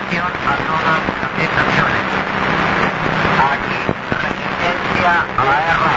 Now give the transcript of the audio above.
atención a todas las estaciones. Aquí, resistencia a la R.